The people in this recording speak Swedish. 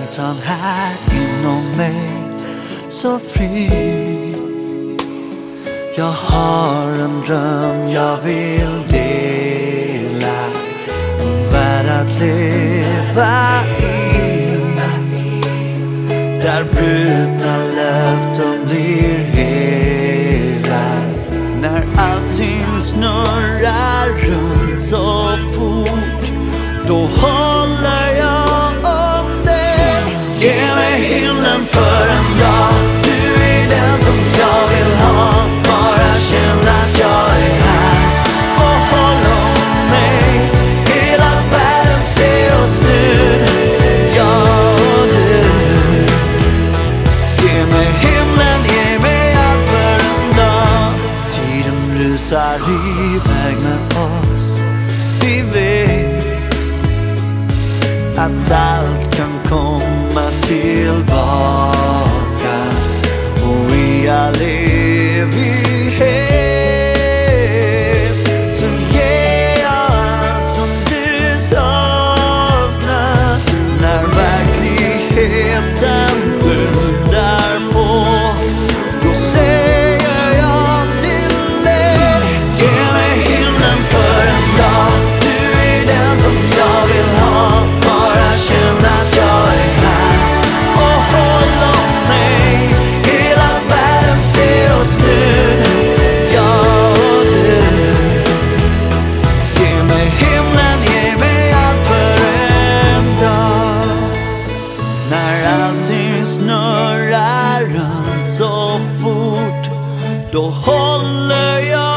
längtan här inom mig så fri. Jag har en dröm jag vill dela, en värld att leva i, där brutna löften blir hela. När allting snurrar runt så fort, då håller jag om det. Ge mig himlen för en dag, du är den som jag vill ha. Bara känna att jag är här och håll om mig. Hela världen ser oss nu, jag och du. Ge mig himlen, ge mig allt för en dag. Tiden rusar iväg med oss, vi vet att allt kan komma tillbaka. Och i all evighet så ger jag allt som du saknar. När verkligheten skyndar på, då säger jag till er: ge mig himlen för en dag, du är den som jag vill ha. Bara känna att jag är här och håll om mig. Hela världen ser oss nu, jag och du. Ge mig himlen, ge mig allt för en dag. När allting snurrar runt så fort, då håller jag